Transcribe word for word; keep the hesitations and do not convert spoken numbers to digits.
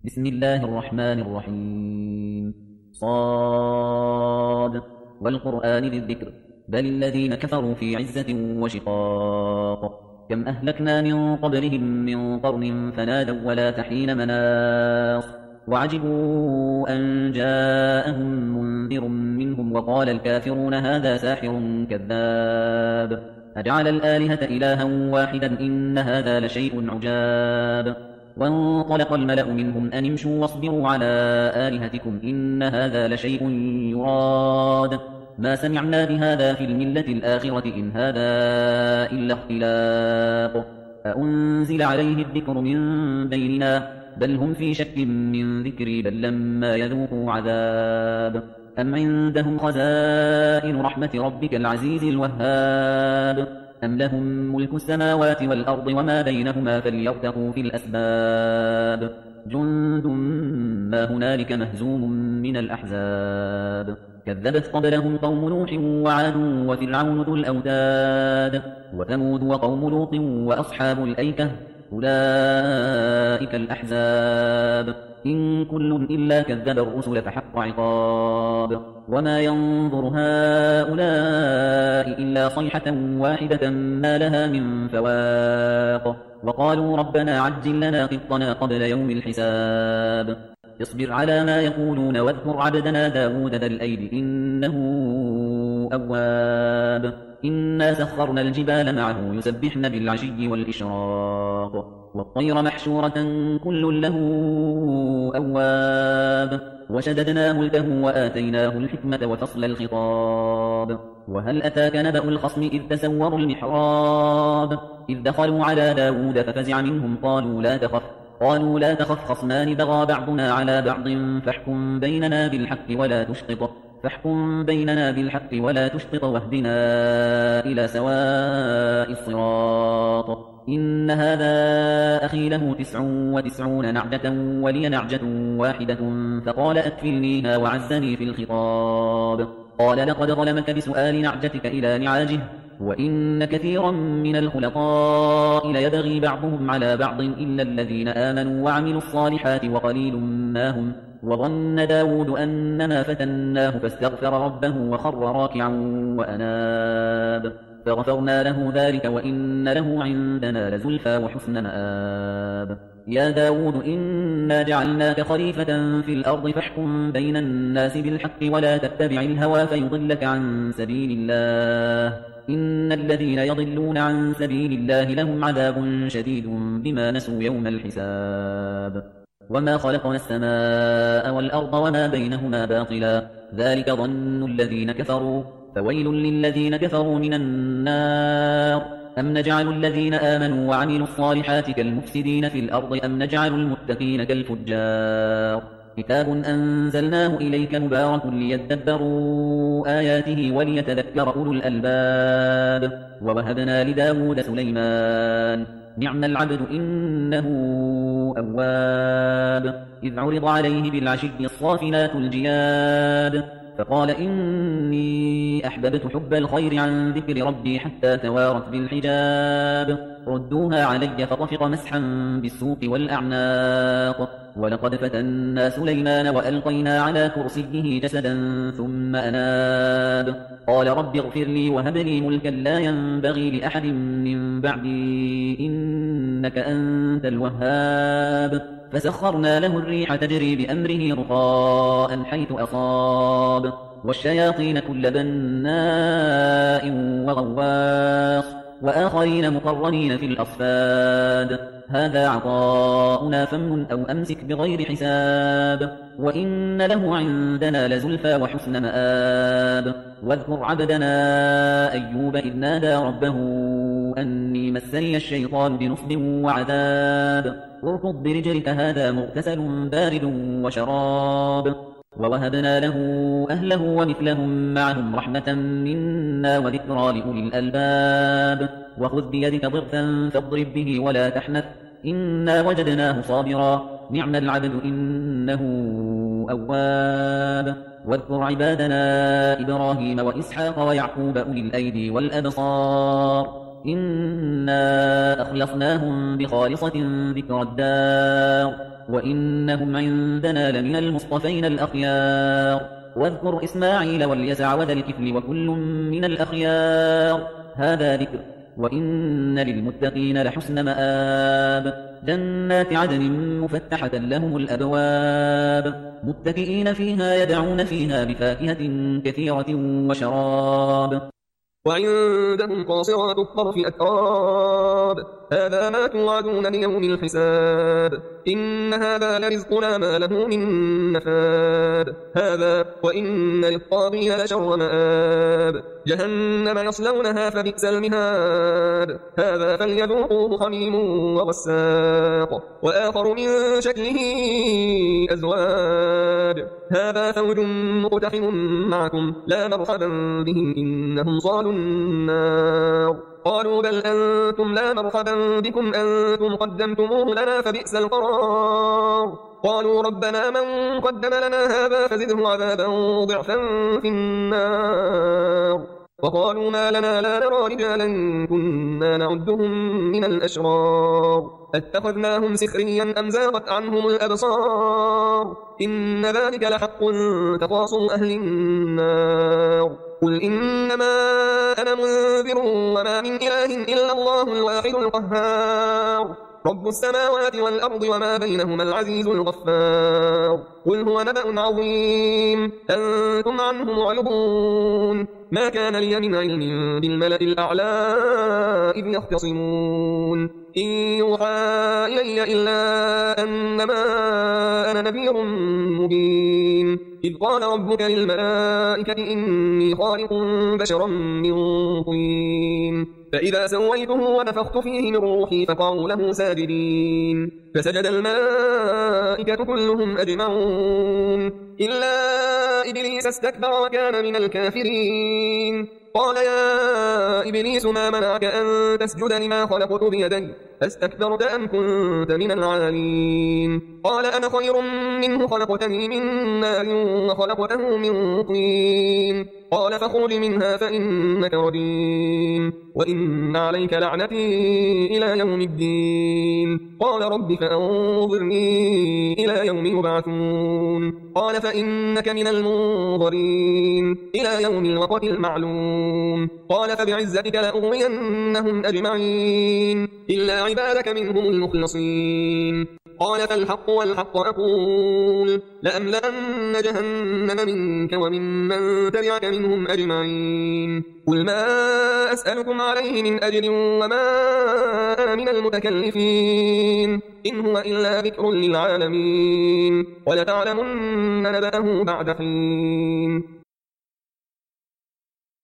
بسم الله الرحمن الرحيم صاد والقرآن ذي الذكر بل الذين كفروا في عزة وشقاق كم أهلكنا من قبلهم من قرن فنادوا ولا تحين مناص وعجبوا أن جاءهم منذر منهم وقال الكافرون هذا ساحر كذاب أجعل الآلهة إلها واحدا إن هذا لشيء عجاب وانطلق الملأ منهم أن امشوا واصبروا على آلهتكم إن هذا لشيء يراد ما سمعنا بهذا في الملة الآخرة إن هذا إلا اختلاق أأنزل عليه الذكر من بيننا بل هم في شك من ذكري بل لما يذوقوا عذاب أم عندهم خزائن رحمة ربك العزيز الوهاب أم لهم ملك السماوات والأرض وما بينهما فليرتقوا في الأسباب جند ما هنالك مهزوم من الأحزاب كذبت قبلهم قوم نوح وعاد وفرعون ذو الأوتاد وثمود وقوم لوط وأصحاب الأيكة أولئك الأحزاب إن كل إلا كذب الرسل فحق عقاب وما ينظر هؤلاء إلا صيحة واحدة ما لها من فواق وقالوا ربنا عجل لنا قطنا قبل يوم الحساب اصبر على ما يقولون واذكر عبدنا داود ذا الأيد إنه أواب إنا سخرنا الجبال معه يسبحن بالعشي والإشراق والطير محشورة كل له أواب وشددنا ملكه وآتيناه الحكمة وفصل الخطاب وهل أتاك نبأ الخصم إذ تسوروا المحراب إذ دخلوا على داود ففزع منهم قالوا لا تخف قالوا لا تخف خصمان بغى بعضنا على بعض فاحكم بيننا بالحق ولا تشطط فاحكم بيننا بالحق ولا تشطط واهدنا إلى سواء الصراط إن هذا أخي له تسع وتسعون نعجة ولي نعجة واحدة فقال أكفلنيها وعزني في الخطاب قال لقد ظلمك بسؤال نعجتك إلى نعاجه وإن كثيرا من الخلطاء ليبغي بعضهم على بعض إلا الذين آمنوا وعملوا الصالحات وقليل ما هم وظن داود أنما فتناه فاستغفر ربه وخر راكعا وأناب فغفرنا له ذلك وإن له عندنا لزلفى وحسن مآب يا داود إنا جعلناك خليفة في الأرض فاحكم بين الناس بالحق ولا تتبع الهوى فيضلك عن سبيل الله إن الذين يضلون عن سبيل الله لهم عذاب شديد بما نسوا يوم الحساب وما خلقنا السماء والأرض وما بينهما باطلا ذلك ظن الذين كفروا فويل للذين كفروا من النار أم نجعل الذين آمنوا وعملوا الصالحات كالمفسدين في الأرض أم نجعل المتقين كالفجار كتاب أنزلناه إليك مبارك ليدبروا آياته وليتذكر أولو الألباب ووهبنا لداود سليمان نعم العبد إنه أواب إذ عرض عليه بالعشي الصافنات الجياد فقال إني أحببت حب الخير عن ذكر ربي حتى توارت بالحجاب ردوها علي فطفق مسحا بالسوق والأعناق ولقد فتنا سليمان وألقينا على كرسيه جسدا ثم أناب قال رب اغفر لي وهب لي ملكا لا ينبغي لأحد من بعدي إنك أنت الوهاب فسخرنا له الريح تجري بأمره رخاء حيث أصاب والشياطين كل بناء وغواص وآخرين مقرنين في الأصفاد هذا عطاؤنا فامنن أو أمسك بغير حساب وإن له عندنا لزلفى وحسن مآب واذكر عبدنا أيوب إذ نادى ربه أني مسني الشيطان بنصب وعذاب اركض برجلك هذا مغتسل بارد وشراب ووهبنا له أهله ومثلهم معهم رحمة منا وذكرى لأولي الألباب وخذ بيدك ضغثا فاضرب به ولا تحنث إنا وجدناه صابرا نعم العبد إنه أواب واذكر عبادنا إبراهيم وإسحاق ويعقوب أولي الأيدي والأبصار إنا أخلصناهم بخالصة ذكر الدار وإنهم عندنا لمن المصطفين الأخيار واذكر إسماعيل واليسع وذا الكفل وكل من الأخيار هذا ذكر وإن للمتقين لحسن مآب جنات عدن مفتحة لهم الأبواب متكئين فيها يدعون فيها بفاكهة كثيرة وشراب وعندهم قاصرات الطرف أتراب هذا ما توعدون ليوم الحساب إن هذا لرزقنا ما له من نفاد هذا وإن للطاغين لشر مآب جهنم يصلونها فبئس المهاد هذا فليذوقوه حميم وغساق وآخر من شكله أزواج هذا فوج مقتحم معكم لا مرحبا بهم إنهم صالوا النار قالوا بل أنتم لا مرحبا بكم أنتم قدمتموه لنا فبئس القرار قالوا ربنا من قدم لنا هذا فزده عذابا ضعفا في النار وقالوا ما لنا لا نرى رجالا كنا نعدهم من الأشرار اتخذناهم سخريا أم زاغت عنهم الأبصار إن ذلك لحق تقاصم أهل النار قل إنما أنا منذر وما من إله إلا الله الواحد القهار رب السماوات والأرض وما بينهما العزيز الغفار قل هو نبأ عظيم أنتم عنه معرضون ما كان لي من علم بالملأ الأعلى إذ يختصمون إن يوحى إلي إلا أنما أنا نذير مبين إذ قال ربك للملائكة إني خالق بشرا من طين فإذا سويته ونفخت فيه من روحي فقعوا له ساجدين فسجد الملائكة كلهم أجمعون إلا إبليس استكبر وكان من الكافرين قال يا إبليس ما منعك أن تسجد لما خلقت بيدي أستكبرت أم كنت من العالين قال أنا خير منه خلقتني من نار وخلقته من طين قال فاخرج منها فإنك رجيم وإن عليك لعنتي إلى يوم الدين قال رب فأنظرني إلى يوم يبعثون قال فإنك من المنظرين إلى يوم الوقت المعلوم قال فبعزتك لأغوينهم أجمعين إلا عبادك منهم المخلصين قال فالحق والحق أقول لأملأن جهنم منك وممن تبعك منهم أجمعين قل ما أسألكم عليه من أجر وما أنا من المتكلفين إن هو إلا ذكر للعالمين ولتعلمن نبأه بعد حين